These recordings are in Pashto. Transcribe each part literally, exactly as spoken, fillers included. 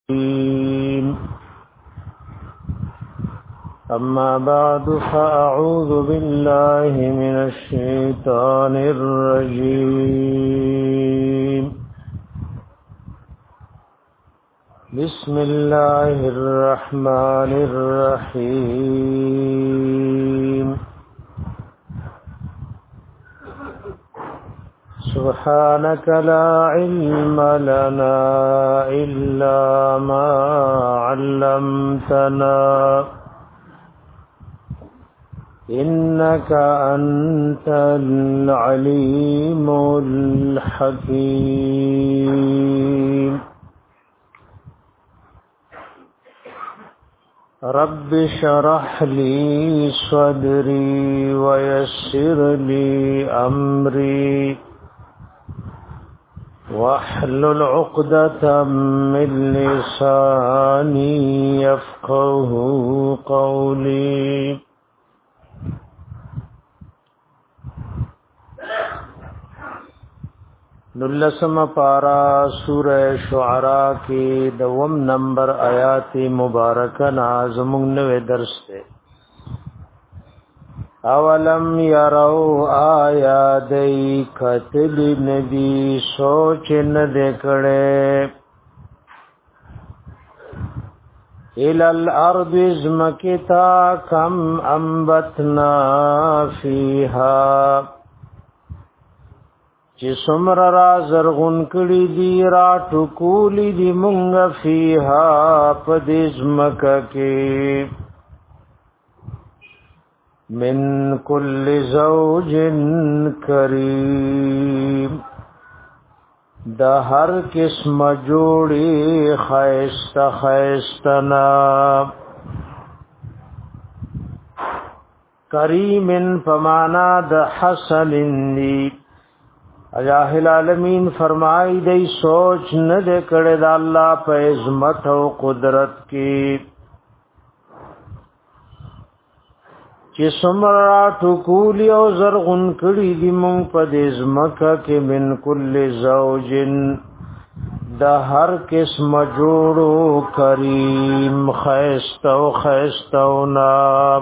الرجيم. أما بعد فأعوذ بالله من الشيطان الرجيم. بسم الله الرحمن الرحيم. سبحانك لا علم لنا إلا ما علمتنا إنك أنت العليم الحكيم. رب اشرح لي صدري ويسر لي أمري واحلل عقدة من لساني يفقه قولي. نلسم پارا سورہ شعراء کی دوم نمبر آیات مبارکہ نازمون نوے درس تے. اولم یرو آیا دی قتل نبی سوچ ندکڑے الالارض ازمکتا کم انبتنا فیہا چی سمر را زرغن کڑی دی را ٹکولی دی منگ فیہا پدزمکا کی من کل زوج کریم دا ہر قسم جوڑی خیست خیستنا کریم پمانا دا حسن دی. الہ العالمین فرمائی دی سوچ نہ دے کڑے دا اللہ پہ عظمت و قدرت کی چی سمرا ٹکولی او زرغن کڑی دی مونگ پا دیزمکا کی من کل زوجن دا ہر قسم جوڑو کریم خیستو خیستو نام.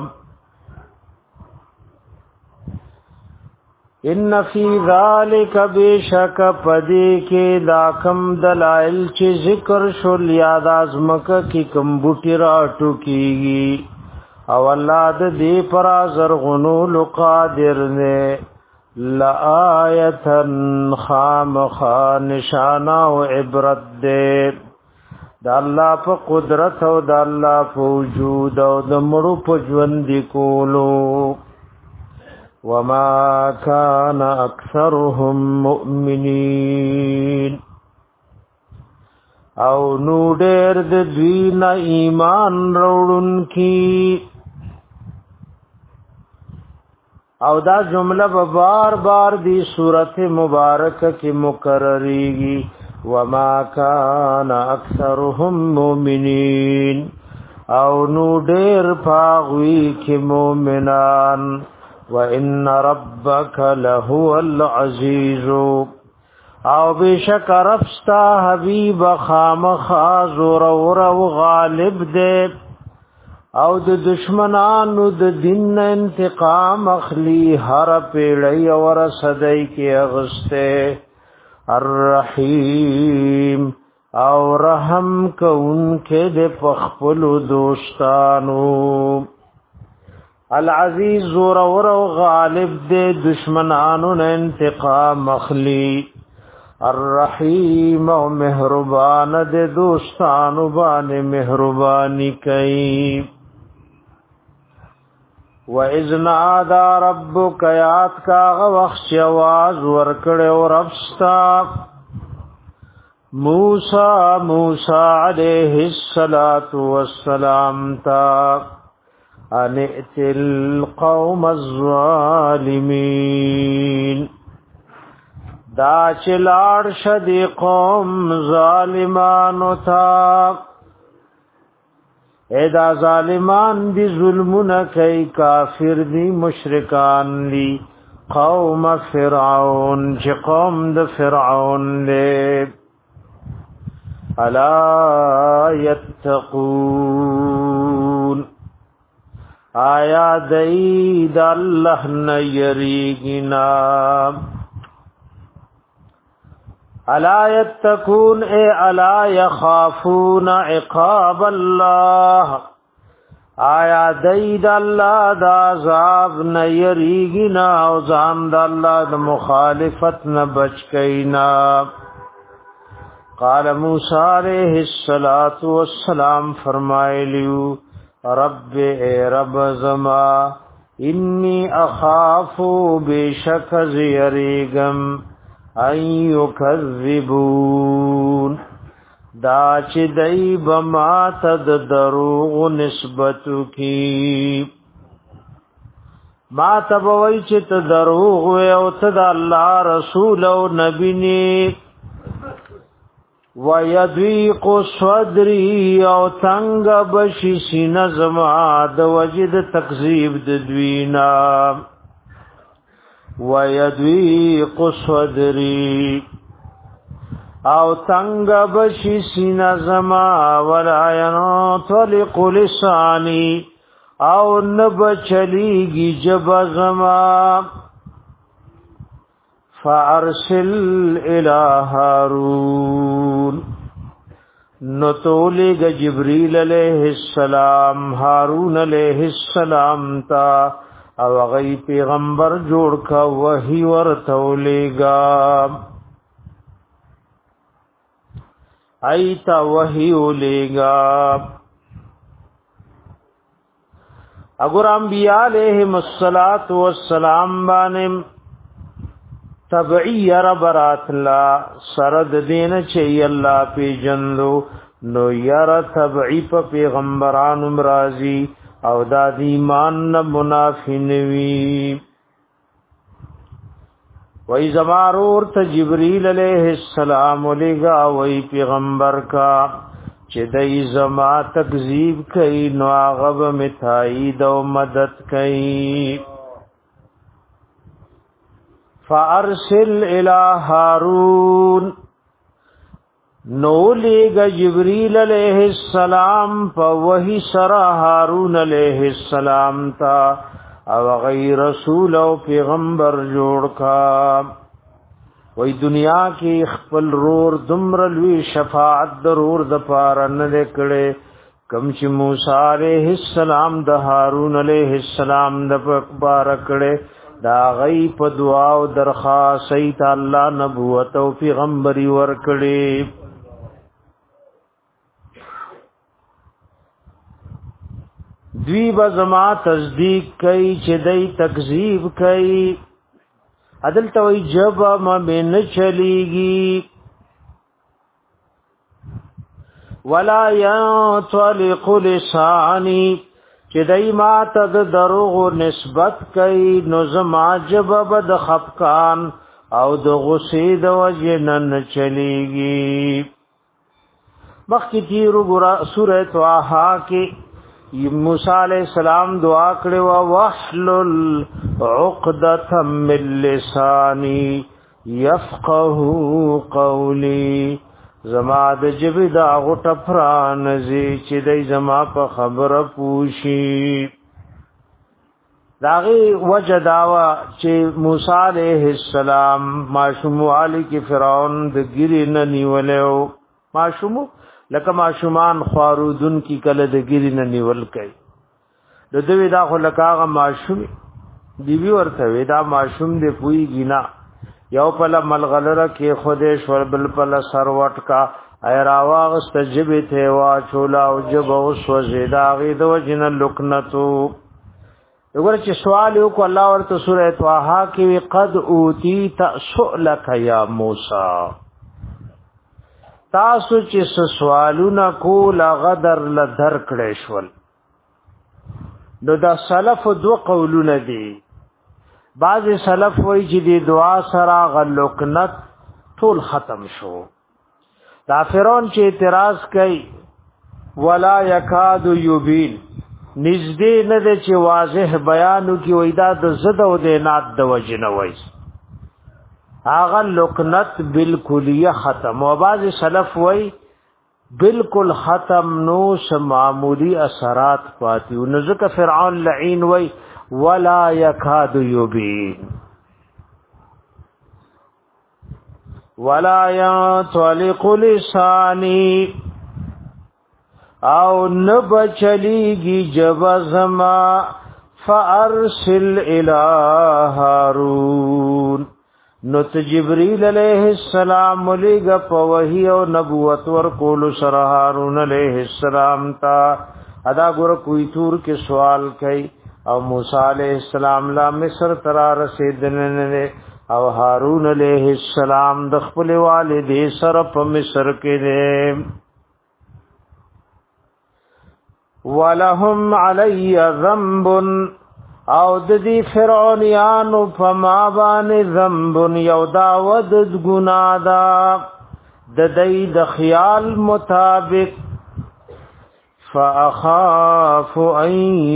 ان فی ذالک بیشک پدی کے داکم دلائل چی ذکر شل یاد آزمکا کی کم بوٹی راتو کیگی او اللہ دا دی پرا زرغنول قادر نے لآیتن خام خان نشانا و عبرت دے دا اللہ پا قدرت او دا اللہ پا وجود او دا مرو پا جوندی کولو. وما كان اکثرهم مؤمنین او نو ډېر د دوی نه ایمان وروړون کی او دا جمله به بار بار دی سورت مبارکه کی مکرریږي. وما كان اکثرهم مؤمنین او نو ډېر پاغوي کی مؤمنان. وَإِنَّ رَبَّكَ لَهُوَ الْعَزِيزُ او بشک رفستا حبیب خامخا زور و غالب دے او د دشمنانو د دین انتقام اخلی هر پیڑی ور صدی کی اغسطے. الرحیم او رحم کون کے دے پخپل دوستانو. العزیز زور و غالب دے دشمنانو نے انتقام اخلی. الرحیم و مہربان دے دوستانو بان مہربانی کئی. وَإِذْ نَادَى رَبُّكَ یاد کا غوخش آواز ورکڑے و ربستا موسیٰ موسیٰ علیہ السلام تا ان ائت القوم الظالمین دا چلاڑ شدی قوم ظالمانو تا اے دا ظالمان دی ظلمون کئی کافر دی مشرکان دی قوم فرعون چی قوم د فرعون لے الا یتقون آیا دید اللہ نیریگنا الا یتقون اے الا یخافون عقاب اللہ آیا دید اللہ دا عذاب نیریگنا او ځان د الله د مخالفت نه بچ کینا قال موسی علیہ الصلوۃ والسلام فرمایلیو رب اے رب زما انی اخاف بشک زیریگم ان یکذبون دا چې دای بما تد دروغ نسبت کی ما تبوی چې ته دروغ و او ته د الله رسول او نبی نی ويضيق صدري او تنگ بشي سینه زما د وجد تکذیب د دوینا ويضيق صدري او تنگ بشي سینه زما ولا ينطلق لساني او نبچليږي جب زما فارسل الى هارون نتولگ جبریل علیہ السلام هارون علیہ السلام تا او غی پیغمبر جوړ کا وحی ورتولگا ایتا وحی ولگا اگر انبیاء علیہم الصلاۃ والسلام باندې تبعی ربرات لا سرد دین چی اللہ پی جندو نو یر تبعی پا پیغمبران امرازی او دا دیمان منافی نوی وی زمارور تا جبریل علیہ السلام لگا وی پیغمبر کا چی دی زما تکذیب کئی نو آغب متائید و مدد کئی فارسل الى هارون نولېګ جبريل عليه السلام په وحي سره هارون عليه السلام تا او غیر رسول او پیغمبر جوړ کا وې دنیا کې خپل رور دمر لوی شفاعت ضرور د پار نه کړي کم چې موسی عليه السلام د هارون عليه السلام د پار کړي دا غی په دعا او درخواست ایت الله نبوت او پیغمبري ورکړي دوی بزما تصدیق کوي چې دای تکذیب کوي عدل توي جب ما بن چلیږي ولا ينطلق لساني چې دای ما ته د دروغ نسبت کوي نو زما جواب د خفقان او د غصې د وجنن چلیږي مخکې تیرو ګره سوره طه کې موسی علیہ السلام دعا کړې وا وحلل عقدة من لساني يفقهوا قولي زما د جبې دا غټ فرانځي چې دای زما په خبره پوښي داغه وجداوا چې موسی عليه السلام ماشوم علی کې فرعون د ګری نه نیولو ماشوم لکه ماشومان خواردون کی کله د ګری نه نیول کوي د دوی دا خو لکه ماشوم دیوی ورته ودا ماشوم دې پوي گینا یو پل ملغلره کې خوده شور بل پل سروټ کا ایراواغ استجبه ته وا چولا او جب اوس وزیدا غي دو جن لکنتو وګور چې سوال یو کو الله ورته سوره طه کې قد اوتی تسؤلک یا موسی تاسو چې سوالونه کول غدر لدر کړې شول نو دا سلف دو قولونه دي بعض سلف وای چې دی دعا سره غلقنت ټول ختم شو دا فرعون چې اعتراض کوي ولا یکاد یبین نږدې نه ده چې واضح بیانو کې وای دا د زد او د نات د وجنه وای هغه لقنت بالکلیه ختم او بعض سلف وای بالکل ختم نو معمولی اثرات پاتیو نو ځکه فرعون لعین وی ولا یکاد یبین ولا ينطلق لسانی او نبچلیگی جبزما فارسل الى هارون نو جبريل عليه السلام لګ په وحي او نبوت ور کول سره هارون عليه السلام تا ادا ګور کوئی تور کې سوال کوي او موسی عليه السلام لا مصر ترا رسیدنه او هارون عليه السلام د خپل والد سره په مصر کې دي ولهم علی ذنب او د دې فرعونانو په ما باندې ذنب یو داود ګنا دا د دې د خیال مطابق فاخاف ان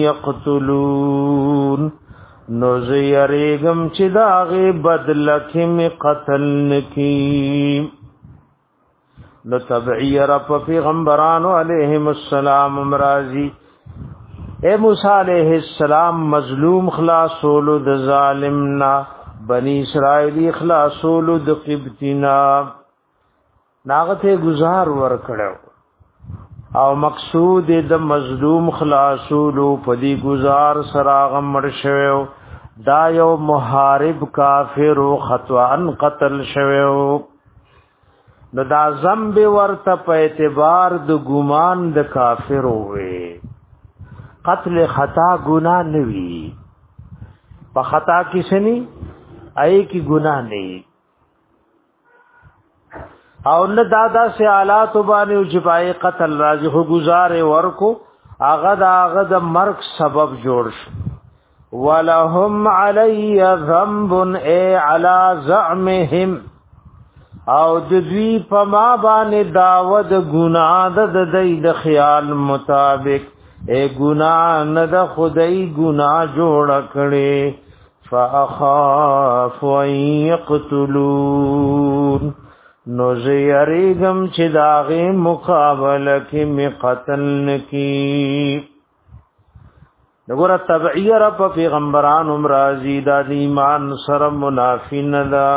يقتلون نو زیریګم چې داغه بدل کې می قتل نکي نو تبعی رب پیغمبرانو علیہم السلام امراضی اے موسی علیہ السلام مظلوم خلاصولو د ظالمنا بنی اسرائیل خلاصولو د قبطینا ناغته گزار ور کړو او مقصود د مظلوم خلاصولو پدی گزار سراغ مړ شوو دا یو محارب کافر او خطوان قتل شوو نو دا ذنب ورته په اعتبار د ګمان د کافر وې قتل خطا گناہ نوی په خطا کې سني آی کی گناہ نه او نه دادا سے آلات باندې او جپای قتل راځي خو گزار ورکو اغه دا اغه د مرګ سبب جوړ شو ولهم علی ذنب ای علی زعمهم او د دوی په ما باندې داود ګناه د دې د خیال مطابق اے گناہ نه د خدای گناہ جوړ کړي فاخاف ان يقتلون نو زیریګم چې داغه مقابله کې می قتل نکي وګوره تبعیه رب پیغمبران امراضی د ایمان سره منافین دا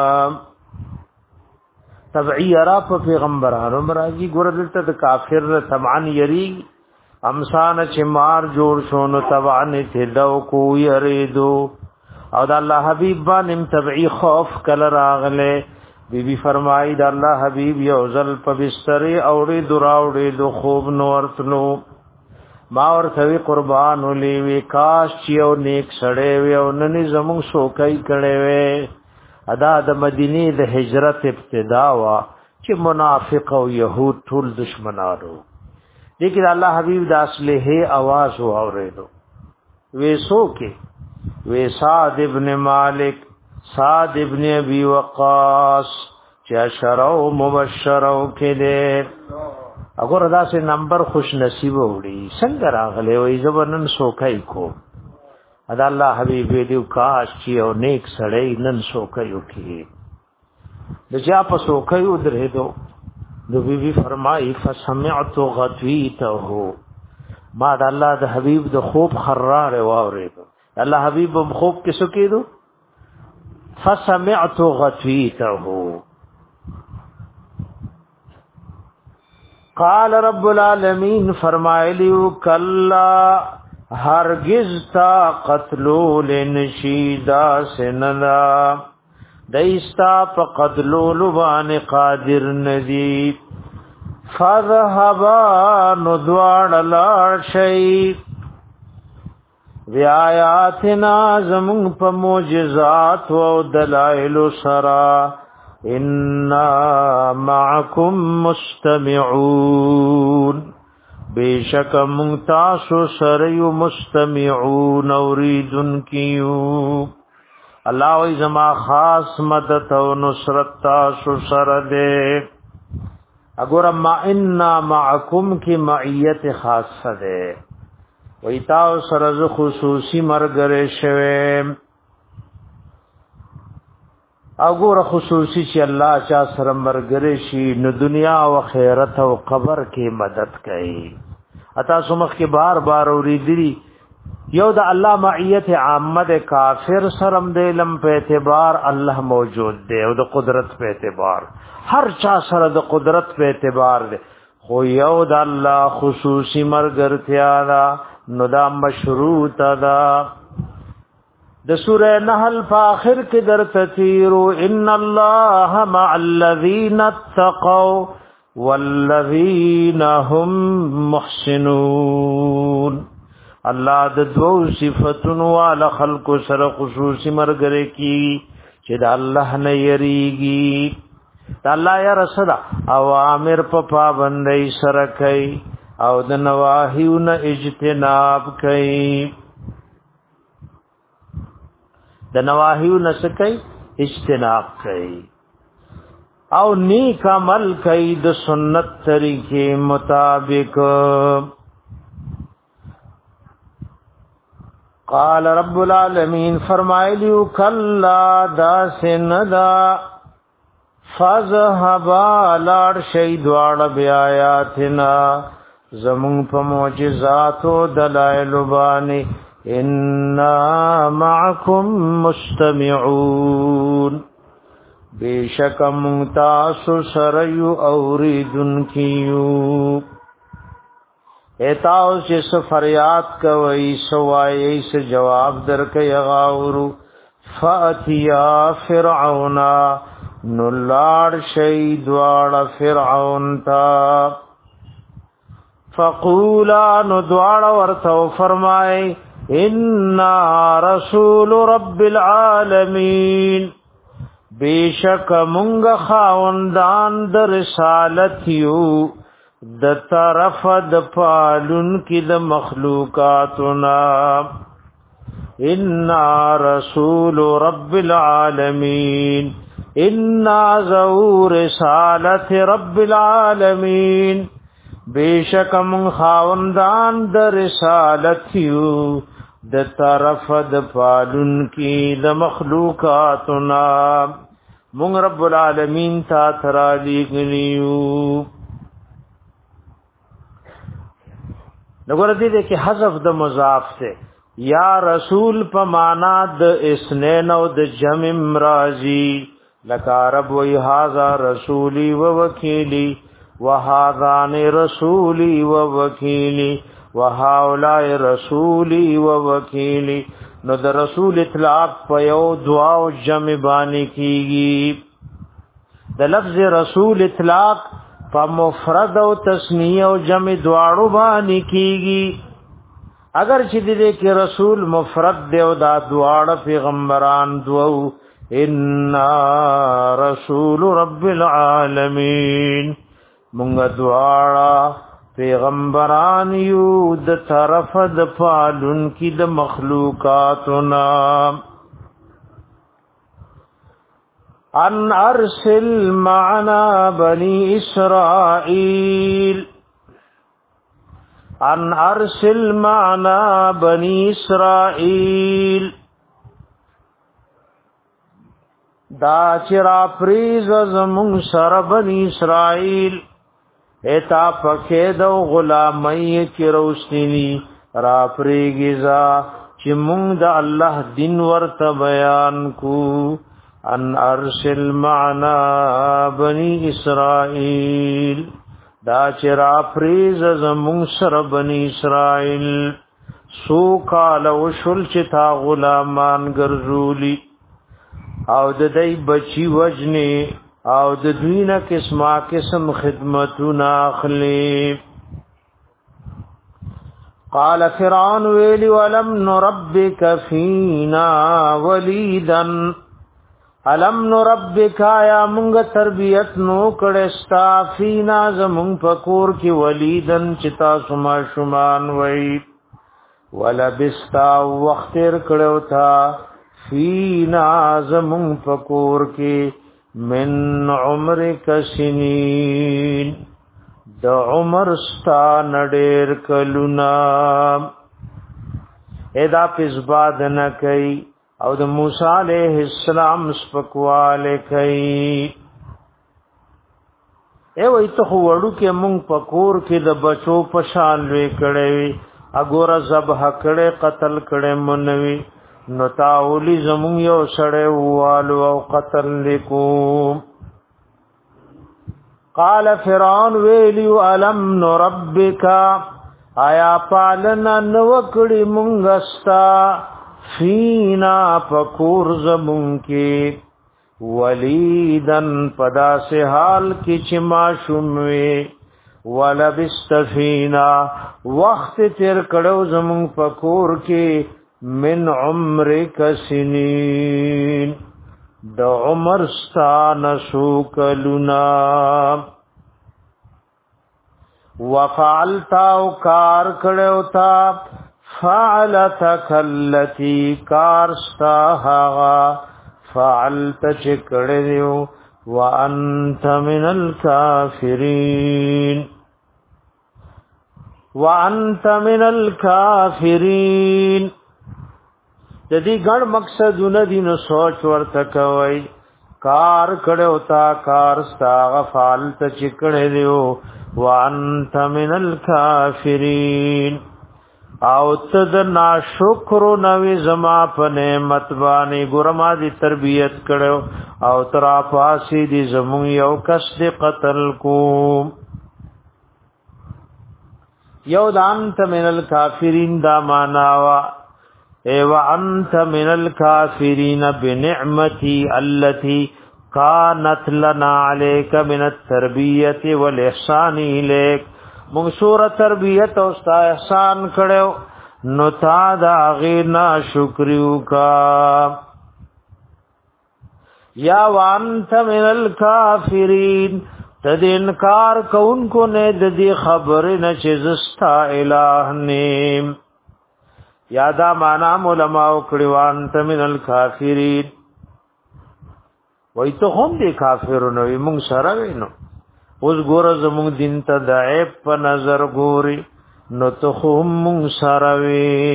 تبعیه رب پیغمبران امراضی ګوره دلته د کافر طبعا یری امسان چې مار جوړ شون تبعن تدو کو یریدو او د الله حبیب باندې تبعی خوف کله راغله بی بی فرمایي د الله حبیب یو ځل په بستر اوړي دراوړي دو خوب نورتلو ما ورته قربان ولي وی کاش چې یو نیک سړی وي او نن زمون شوکای کړي وي ادا د مدینه د هجرت ابتدا وا چې منافق او يهود ټول دشمنانو لیکن الله حبیب د اصله आवाज اوریدو وېسو کې وې سعد ابن مالک سعد ابن ابي وقاص چې شرو مبشرو کې دې اگر ادا سے نمبر خوش نصیب وړي څنګه راغله وې زبنن سوکای کو ادا الله حبیب دې کاش چې او نیک سړی نن سوکایو کې د چا په سوکایو درېدو نو بی بی فرمائی فسمعت غطویته ما د الله د حبیب د خوب خرار واورید الله حبیب هم خوب کې سکیدو فسمعت غطویته قال رب العالمین فرمایلیو کلا هرگز تا قتلو لنشیدا سنلا دیستا پا قتلولو بان قادر ندی فذهبا ندوان لار شئی وی آیاتنا زمون پا موجزات و دلائل سرا انا معکم مستمعون بیشک منتاسو سریو مستمعون اوریدن کیو الله وی زما خاص مدد او نصرت تاسو سره ده اگر ما ان معکم کی معیت خاصه ده وی تاسو سره خصوصی مرګره شوه اګوره خصوصي چې الله چا سره مرګري شي نو دنیا او آخرت او قبر کې مدد کوي. اتا سمخ کې بار بار اوریدلی یو د الله معیت عامه د کافر سرم د علم په اعتبار الله موجود دی او د قدرت په اعتبار هر چا سره د قدرت په اعتبار دی، خو یو د الله خصوصي مرګرتیا دا نو دا مشروط دا. د سوره نحل په اخر کې در تثیرو ان الله مع الذین اتقوا والذین هم محسنون. الله د دوو صفاتونو والا خلق سره خصوصي مرګره کی چې د الله نه یریږي. د الله یا رسول اوامر په پابندۍ سره کوي او د نواهیونو اجتناب کوي. د نواهیونو څخه کوي اجتناب کوي او نیک عمل کوي د سنت طریقې مطابق. قال رب العالمین فرمایلیو کلا دا سندا فذهبا لار شید واړه بیااتنا زمون په معجزات او دلائل باندې انا معکم مستمعون. بیشک متاسو سریو اوریدن کیو ایتاو چې څه فریاد کوي سوای څه جواب درکې غاورو. فاتیا فرعون نلار شید واړه فرعون تا فقولا ندوار ورته فرمای ان رسول رب العالمین بیشک مونږ خاوندان د رسالت یو د طرف د پالون کی د مخلوقاتنا. ان رسول رب العالمین ان ذو رسالت رب العالمین بیشک من خاوندان د رسالت یو د طرف د پالون کی د مخلوقاتنا. مون رب العالمین تا ترا لګلیو. نګور دې دې کې حذف د مضاف سے یا رسول په معنا د اسنین او د جمع مرازی لکه عرب وی هاذا رسولی و وکیلی وهذان رسولی و وکیلی وهؤلاء رسولی و وکیلی. نو د رسول اطلاق په یو دعا او جمع باندې کیږي. د لفظ رسول اطلاق په مفرد او تسنیه او جمع دواړو باندې کیږي. اگر چې دې کې رسول مفرد دی او دا دواړه پیغمبران دوو ان رسول رب العالمین مونږ دواړه پیغمبران یو د طرف د پالون کی د مخلوقاتنا. ان ارسل معنا بنی اسرائیل ان ارسل معنا بنی اسرائیل دا چرا پریز زمون سر بنی اسرائیل ایتا پکې دو غلامی کی روشنی را پریگزا چې مونږ د الله دین ورته بیان کو. ان ارسل معنا بنی اسرائیل دا چرا پریز زمون سر بنی اسرائیل سو کال وشل چتا غلامان ګرځولی او د دای بچی وجنی او د دوینه قسمه قسم خدمتونه اخلی. قال فرعون ویلی ولم نربک فینا ولیدا علم نربک یا مونږ تربیت نو کړستا فینا زمون پکور کی ولیدن چتا سما شمان وی ولبستا وختر کړو تا فینا زمون پکور کی من عمرک سنین د عمر ستا نډیر کلونا. ادا پس باد نه کوي او د موسی علیہ السلام سپکواله کوي. ای وای ته وړو کې مونږ پکور کې د بچو په شان لوي کړي اګوره ذبح کړي قتل کړي منوي نو تاولی زمون یو سړی والو او قتل لیکو. قال فرعون ویلی علم نربک آیا پالنا نوکړي مونږستا فینا پکور زمون کې ولیدن پدا سے حال کی چما شموی ولبست فینا وقت تیر کڑو زمون پکور کی من عمر کسنین د عمر ستان سوکلنا وفعلتا او کار کڑو تا فعلتک اللتی کارستا حغا فعلت چکڑیو وانت من الكافرین وانت من الكافرین. جدی گن مقصد ندین سوچ ورته کوي کار کړو تا کار ستا فعلت چکڑیو وانت من الكافرین او تد ناشکر نوی زما په نعمت باندې ګرما دی تربیت کړو او ترا پاسی دی زمون یو کس دی قتل کو یو دانت من الکافرین دا ماناوا ای وانت من الکافرین بنعمتی التي كانت لنا عليك من التربیت والاحسان الیک مونږ سور تربیت او ستا احسان کړو نو تا دا غینا شکریو کا یا وانت من الکافرین تد انکار کون کو نے د دې خبر نه چې زستا الہ نیم یادا معنا علماء کړي وانت من الکافرین وای ته هم دې کافرونو مونږ سره وینو اوس ګور زموږ دین ته د عیب په نظر ګوري نو ته هم مونږ سره وي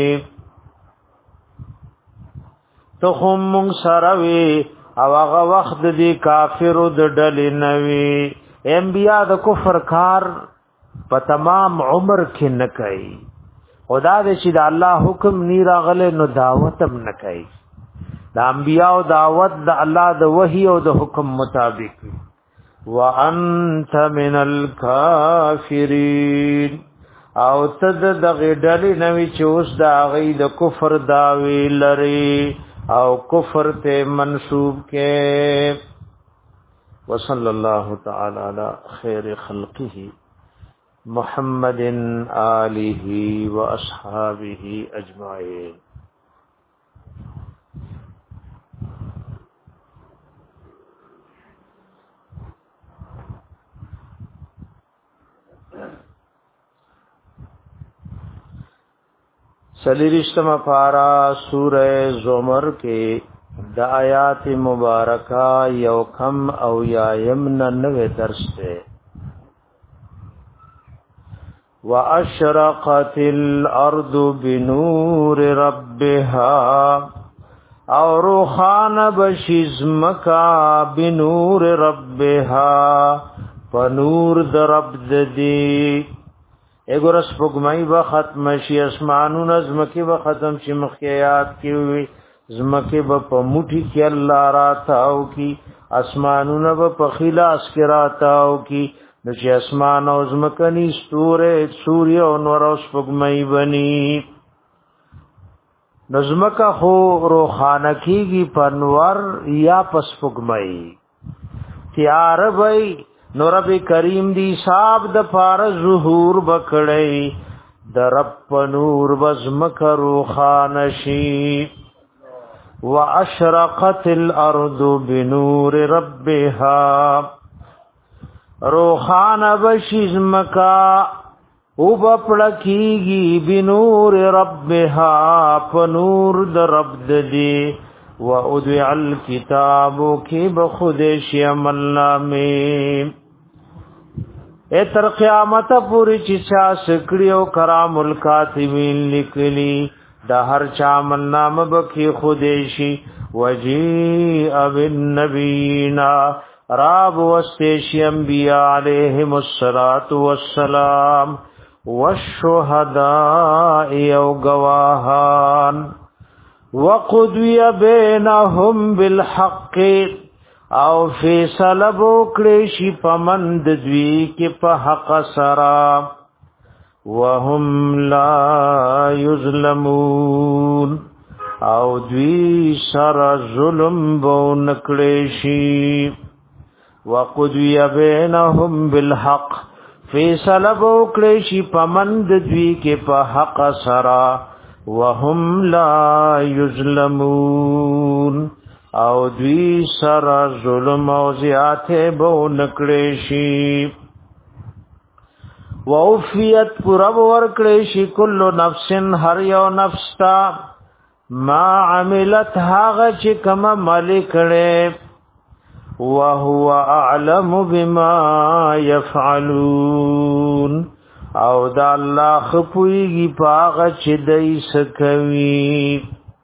ته هم مونږ سره وي او هغه وخت دی کافرو د ډلې نوي انبیا د کفر کار په تمام عمر کې نه کوي خدا دې چې د الله حکم نی راغله نو دعوت هم نه کوي د انبیا او دعوت د الله د وحی او د حکم مطابق وانت من الکافرین او تد د غډلی نوی چوس دا غي د کفر داوی لري او کفر ته منسوب کې وصلی الله تعالی علی خیر خلقه محمد آله و اصحابه اجمعین. سلیرشتم پارا سورہ زمر کے د آیات مبارکہ یو کم او یا یمن نوے درس تے وَأَشْرَقَتِ الْأَرْضُ بِنُورِ رَبِّهَا او روخان بشزمکا بنور ربها پنور در رب دی اګور سپګمای به ختم شي اسمانون زمکه به ختم شي مخیات کی وي زمکه به په موټي کې الله راتاو کی اسمانون به په خلاص کې راتاو کی نو چې اسمان او زمکه ني ستوره سوري او نور او سپګمای بني نظمکه خو روخانه کیږي پنور یا پسپګمای تیار وای نو رب کریم دی صاحب د پار ظهور بکړی د رب نور بزمک روخانشی واشرقت الارض بنور ربها روخان بشزمکا او بپړکیږي بنور ربها پنور د رب دی و ادع الكتاب کی بخودش عمل نامه اے تر قیامت پوری چې چا سکړیو کرام الکاتبین لیکلی دا هر چا من نام بکی خودشی وجیء بالنبینا راب وستیشی انبیاء علیہم الصلاة والسلام والشهداء او گواهان وقضی بینهم بالحق او فیصله وکړي شي پمند دوی کې په حق سرا وهم لا یظلمون او دوی سره ظلم بو نکړي شي وقضی بینهم بالحق فیصله وکړي شي پمند دوی کې په حق سرا وهم لا یظلمون او دوی سره ظلم او زیاته بو نکړي شي ووفیت پورا ورکړي شي کل نفس هر یو نفس تا ما عملت هاغه چې کما مالک کړي وهو اعلم بما يفعلون او دا الله خپويږي پاغه چې دای سکوي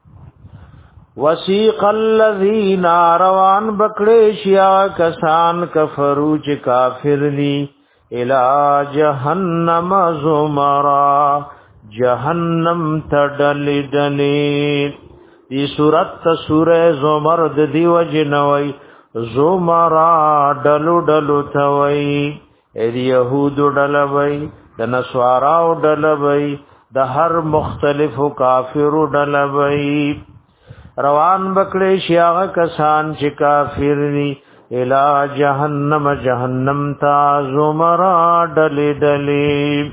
وسیق الذین روان بکړې شیا کسان کفرو چې کافر دي الی جهنم زمرا جهنم تډلې ډلې دې سورۃ سورې زمر د دیو جنوي زمرا ډلو ډلو توي اې يهود ډلوي د نسواراو ډلوي د هر مختلف کافرو ډلوي روان بکړې شیاغه کسان چې کافر دي الی جهنم جهنم تا زمرا ډلې ډلې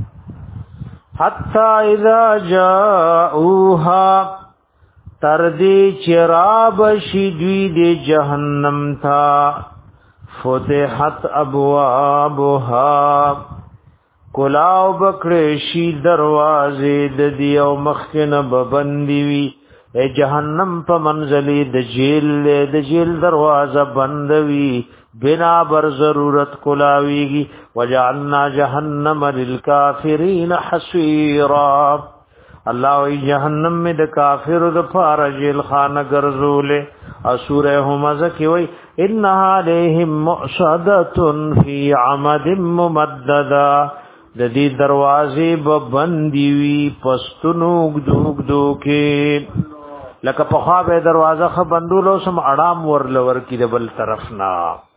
حتا اذا جاءوها تردی چراب شیدوی دی جہنم تھا فتحت ابوابها کلاو بکڑی شی دروازے دی او مخکن ببندی وی اے جہنم پا منزلی د جیل د جیل دروازہ بندوی بنا بر ضرورت کلاویگی وجعلنا جہنم للکافرین حسیرا اللہ وی جہنم میں د کافر د پار جیل خانہ گرزولے اسورہ همزہ کی وی انہا علیہم مؤصدۃ فی عمد ممددا د دی دروازے ببندی وی پستنوک دوک دوکے لکه په خوا به دروازه خ بندولو سم اړام ورلور کی د بل طرفنا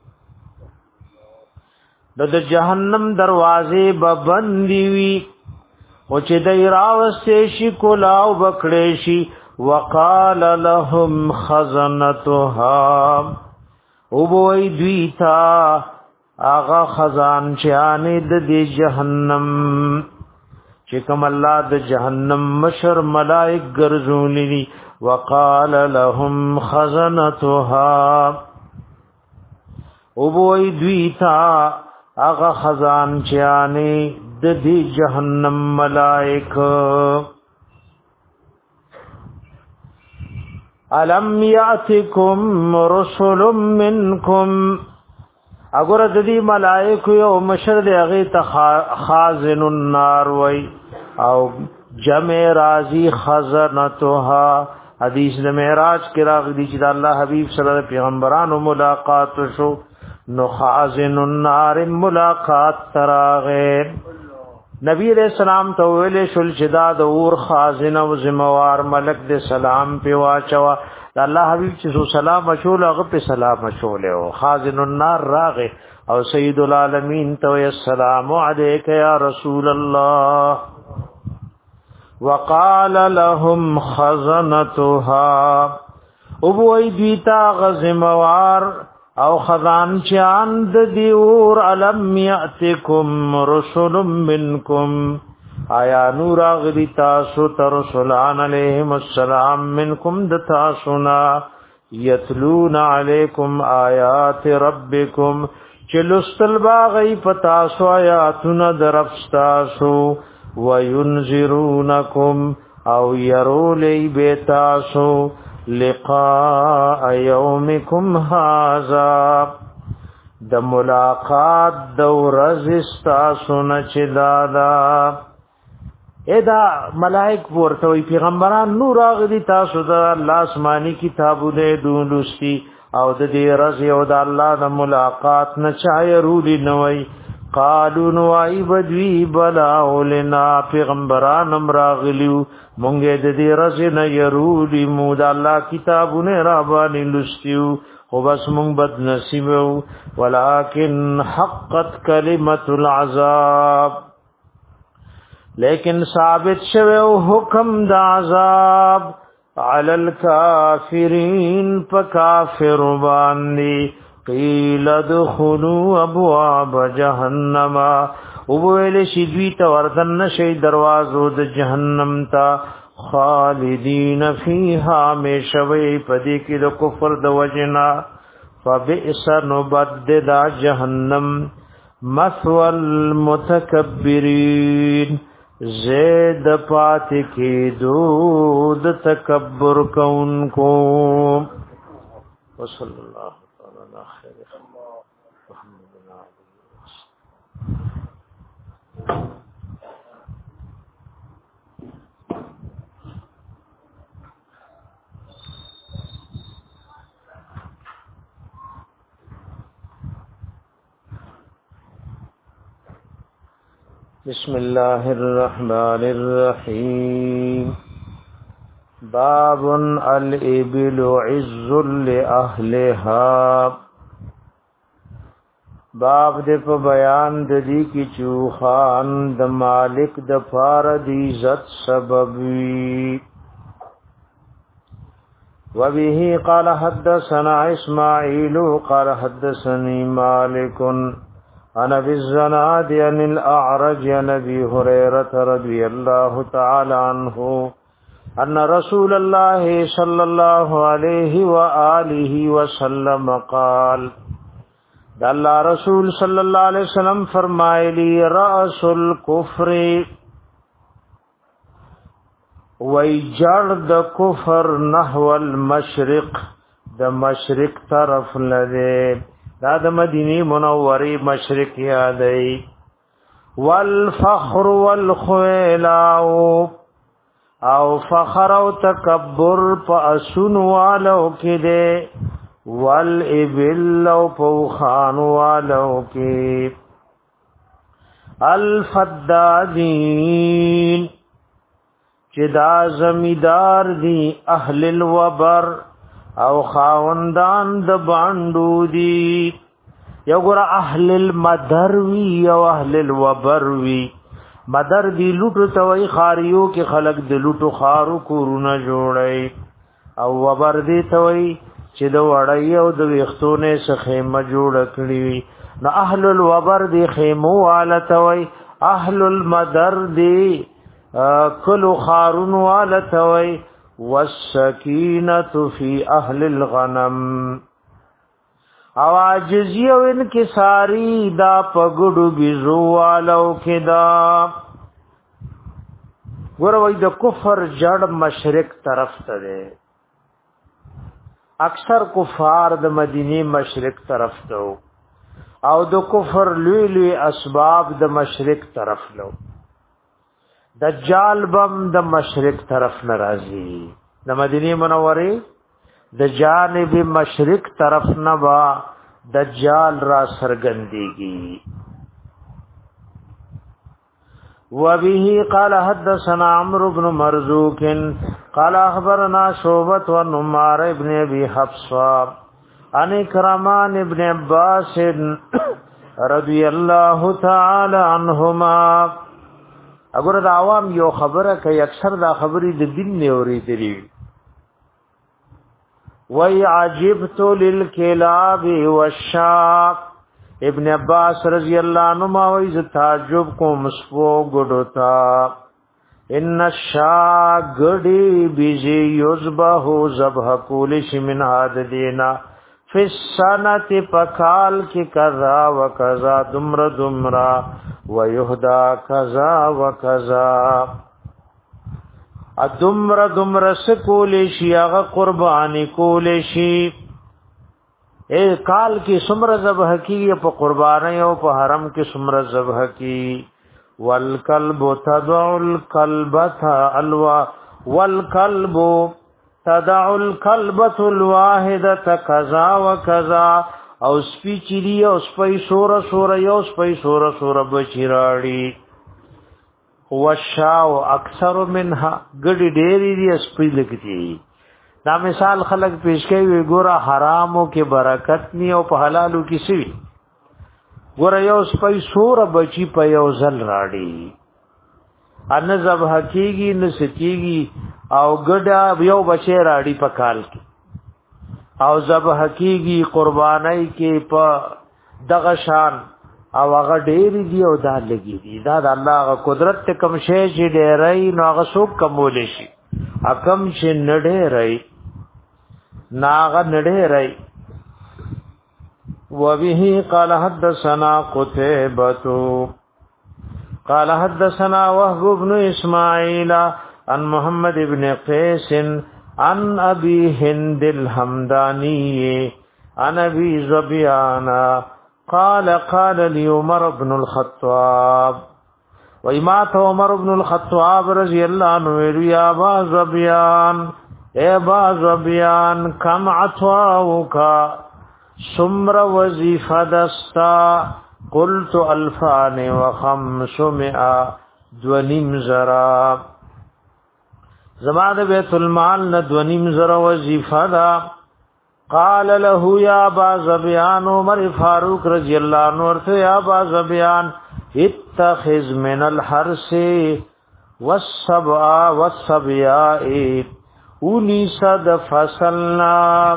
د جهنم دروازې ببندی وی او چې دای راوسته شي کولاو بکړې شي وقال لهم خزنتها او بوئی دویتا آغا خزان چیانی د دی جهنم چکم اللہ د جهنم مشر ملائک گرزونی دی وقال لهم خزنتها او بوئی دویتا آغا خزان چیانی د دی جهنم ملائک الم یاتکم رسل منکم اگر د دی ملائک یو مشر دی هغه ته خازن النار وای او جمع رازی خزنتها حدیث د معراج کې راغلی چې د الله حبیب صلی الله علیه پیغمبرانو ملاقات شو نو خازن النار ملاقات تراغه نبی علیہ السلام ته ویل شل شداد اور خازن او زموار ملک دے سلام په واچوا الله حبیب چې سلام مشول هغه په سلام مشول او خازن النار راغه او سید العالمین ته السلام علیک یا رسول الله وقال لهم خزنتها او وی دیتا غزموار او خزان چاند دیور علم یاتکم رسول منکم آیا نور اغلی تاسو ترسلان علیہم السلام منکم دتاسونا یتلون علیکم آیات ربکم چلستل باغی پتاسو آیاتون درفستاسو وینذرونکم او یرولی بیتاسو لقاء یومکم هذا د ملاقات د ورځ استاسو نه چې دادا ادا ملائک ورته وی پیغمبران نور اغدی تاسو د الله آسمانی کتابونه دولستی او د دې رضی او د الله د ملاقات نه چای رولی نوای قالو نو ای بدوی بلا ولنا پیغمبران امراغلیو مونږه د دې رضی نه يرولی مو د الله کتابونه را باندې لستیو خو بس مونږ بد نصیب ولکن حقت کلمت العذاب لیکن ثابت شوه حکم د عذاب علی الکافرین فکافر باندې قیل ادخلوا ابواب جهنم او ویل شي دوی ته وردن نشي دروازو د جهنم ته خالدین فیها مشوی پدې کې د کفر د وجنا فبئس نبدد جهنم مثوى المتکبرین زید پات کې دود تکبر کونکو وصلی الله تعالی علی خیر محمد بسم الله الرحمن الرحيم باب الابل عز لاهلها باب دې په بیان د دې کې چوخان د مالک د فار دی عزت سبب وی وبه قال حدثنا اسماعيل قال حدثني مالك انا بالزناد عن الاعرج عن ابي هريره رضي الله تعالى عنه ان رسول الله صلى الله عليه واله وسلم قال الله رسول صلی الله علیه وسلم فرمایلی راس الكفر ويجرد كفر نحو المشرق د مشرق طرف لده دا د مدینه منوره مشرق یادای والفخر والخيلاء او فخر او تکبر پاسون والو کې ده والابل او پوخان والو کې الفدادین چې دا زمیدار دي اهل الوبر او خاوندان د باندو دي یو ګره اهل المدر وی او اهل الوبر وی مدر دی لوټو توي خاریو کې خلق د لوټو خارو کورونه جوړي او وبر دی توي چې د وړای او د وختونه څخه جوړ کړی نو اهل الوبر دی خیمو والتوي اهل المدر دی کلو خارون والتوي والسکینه فی اهل الغنم او عاجزی او انکساری دا پګړو بيزو والو کدا ګوروي د کفر جړ مشرق طرف ته ده اکثر کفار د مدینه مشرق طرف ته او د کفر لوی لوی اسباب د مشرق طرف لو دجال بم د مشرق طرف ناراضي د مدینه منوره د جانب مشرق طرف نه با دجال را سرګندېږي وبه قال حدثنا عمرو بن مرزوق قال اخبرنا شعبة ونمار ابن ابي حفصة عن كرمان ابن عباس رضي الله تعالى عنهما اگر دا عوام یو خبره کوي اکثر دا خبرې د دین نه اورېدلې وَيْ عَجِبْتُ لِلْكِلَابِ وَالشَّاقِ ابن عباس رضی اللہ عنہما وی ز تعجب کو مسفو گڑتا ان الشاق گڑی بیزی یذبح ذبح کولش من عاد دینا فی السنت پکال کی کذا و کذا دمر دمرا و یهدا کذا و کذا ادمر دمر سکولیشی اغا قربانی کولیشی اے کال کی سمر ذبح کی په قربانی او په حرم کې سمر ذبح کی والکلب تدع الکلبۃ الوا والکلب تدع الکلبۃ الواحدۃ کذا وکذا او سپی چری او سپی سور سور یو سپی سور سور بچراړي والشاو اکثر منها ګډي ډېری دي سپی لګتي. دا مثال خلق پیش کوي ګوره حرامو کې برکت ني او په حلالو کې سوي. ګوره یو سپی سور بچي په یو ځل راړي ان ذبح کیږي نو سکیږي او ګډا یو بچي راړي په کال کې او ذبح کیږي قربانای کې په دغه شان او هغه ډېری دی او دا لګي دي. دا د الله غ قدرت ته کم شي چې ډېرای نو هغه څوک کمول شي اکم چې نډېرای ناغه نډېرای. وبه قال حدثنا قتيبة قال حدثنا وهب بن اسماعيل عن محمد بن قيس عن ابي هند الحمداني عن ابي زبيان قال قال لي عمر بن الخطاب وإمات عمر بن الخطاب رضي الله عنه يا ابا زبيان اے ابا زبيان كم عطاؤك سمر وظیفہ دستا قلت الفان وخمسمائة دونیم زرا زمان بیت المال نا دونیم زرا وظیفہ دا. قال له یا ابا زبیان عمر فاروق رضی اللہ عنہ ورته یا ابا زبیان اتخذ من الحرس والسبع والسبياء انیسد فصلنا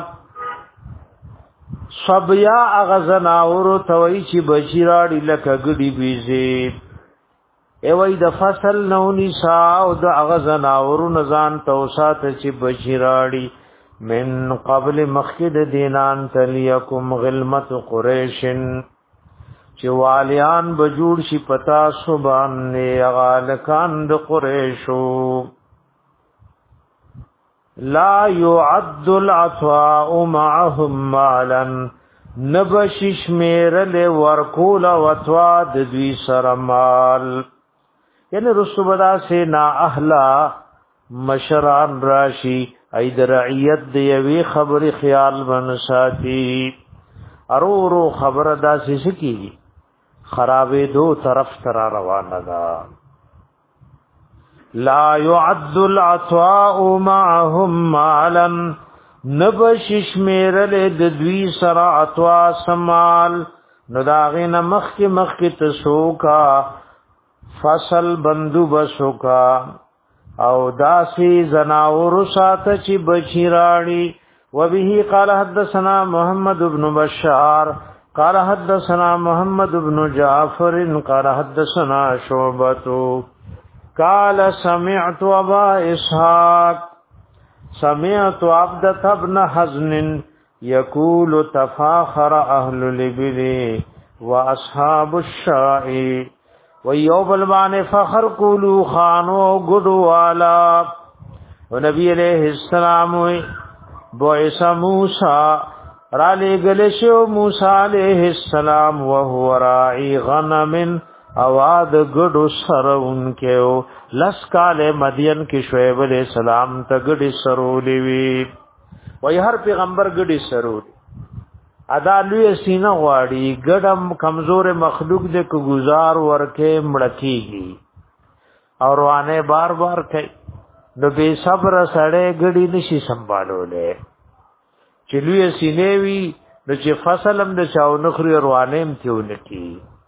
صبیا اغزنا ورو توي چې بشیراړي لکه ګډي بيزي ای وای د فصل نو نساء او د اغزنا ورو نزان توسات چې بشیراړي من قبل مخکد دینان تلیکم غلمت قریش چې والیان بجوړ شي پتا سبحان نه غالکان د قریشو. لا يعد العطاء معهم مالا نبشش میرل ورکول وطوا د دوی سرمال. یعنی رسوبدا سے نا اهلا مشران راشی اید رعیت دیوی خبر خیال بن ساتی ارورو خبر دا سی سکی خرابے دو طرف ترا روانه دا. لا يعد العطاء معهم مالا نبشش میرل د دوی سرا عطوا سمال نداغین مخی مخی تسوکا فصل بندو بسوکا او داسی زناور سات چی بچیراڑی. وبه قال حدثنا محمد بن بشار قال حدثنا محمد بن جعفر قال حدثنا شعبتو قال سمعت ابا اسحاق سمعت عبدة بن حزن يقول تفاخر اهل الابل واصحاب الشاء ويوم البان فخر قولوا خانو غدو والا. ونبي عليه السلام بعث موسى را لګل موسى عليه السلام وهو راعي غنم اواد گڑو سرون کېو لس کال مدین کې شعیب علیہ السلام ته گډي سرولې وی. وای هر پیغمبر گډي سرولې ادا لوی سینه غواړي ګډم کمزور مخلوق دې کو گزار ورکه مړکیږي اور وانه بار بار کوي نو به صبر سره گډي نشي سنبالولې. چې لوی سینې وی نو چې فصلم د چاو نخري روانم تیونه کی.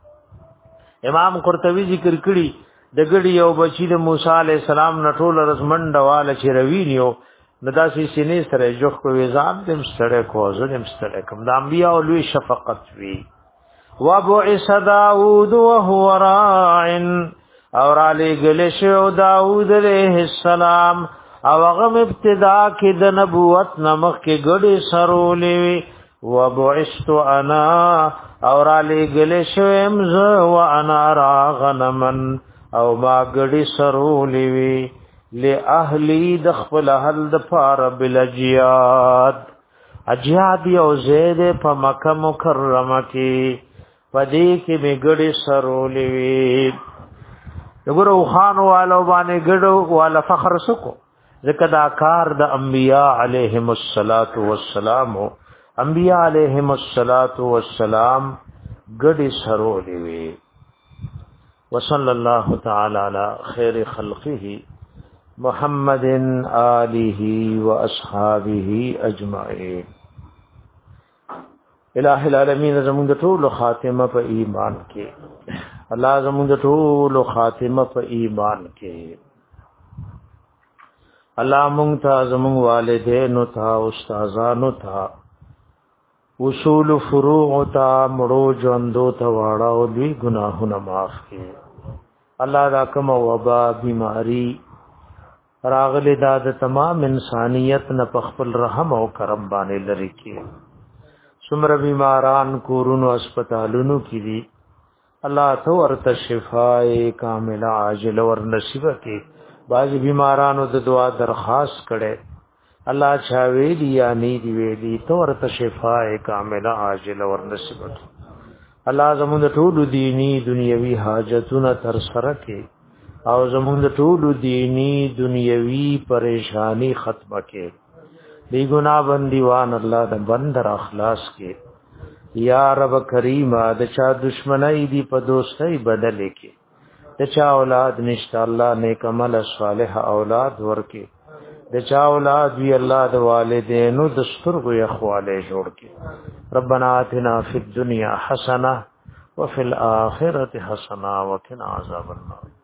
امام قرطبی ذکر کړي د ګړي یو بچی د موسی علی السلام نټول رزمنډ واله چې روینیو نداسي سینې سره جوخ په وزام دم سره کو زلم سره کوم د انبیاء او لوی شفقت وی. وبعث داوود وهو راع اور علی گلشو داوود علیہ السلام او هغه ابتدا کې د نبوت نمخ کې ګړي سرولې. وبعثت انا اور علی گلشو امز وانا را غنمن او ما گڑی سرولی وی لأهلی دخل اهل دفار بلجیاد اجیاد یو زید پا مکہ مکرمہ کی پدی کی می گڑی سرولی وی. وګورو خان والو باندې ګډو والا فخر سکو ځکه دا کار د انبیاء علیهم الصلاۃ والسلام انبیاء علیهم الصلاۃ والسلام ګډي سرولې وي. وصلی الله تعالی علی خیر خلقه محمد آله واصحابه اجمعین. الہ العالمین زموږ د ټول خاتمه په ایمان کې، الله زموږ د ټول خاتمه په ایمان کې، الله مونږ ته زموږ والدینو ته استادانو ته اصول فروع ته مړو ژوندو ته واړه او دوی ګناهونه معاف کړي. الله دا کوم وبا بیماری راغلی دا د تمام انسانیت نه په خپل رحم او کرم باندې لري کړي. څومره بیماران کورونو هسپتالونو کې دي، الله ته ورته شفای کامله عاجل ور نصیب کړي. بعض بیمارانو د دعا درخواست کړي، الله چا ویلی یا نی دی ویلی ته ورته شفای کامله عاجل ور نصیب کړي. الله زموږ ټول دینی دنیوي حاجتونه تر سره کړي او زموږ ټول دینی دنیوي پریشانی ختمه کړي. بی گناہ بندیوان اللہ دا بندر اخلاص کے یا رب کریم د چا دشمنی دی په دوستی بدلے کے د چا اولاد نشتا اللہ نیک عمل صالح اولاد ورکے د چا اولاد وی اللہ د والدینو دسترگو اخوالے جوڑ کے. ربنا آتنا فی الدنیا حسنہ وفی الآخرة حسنہ وقنا عذاب النار.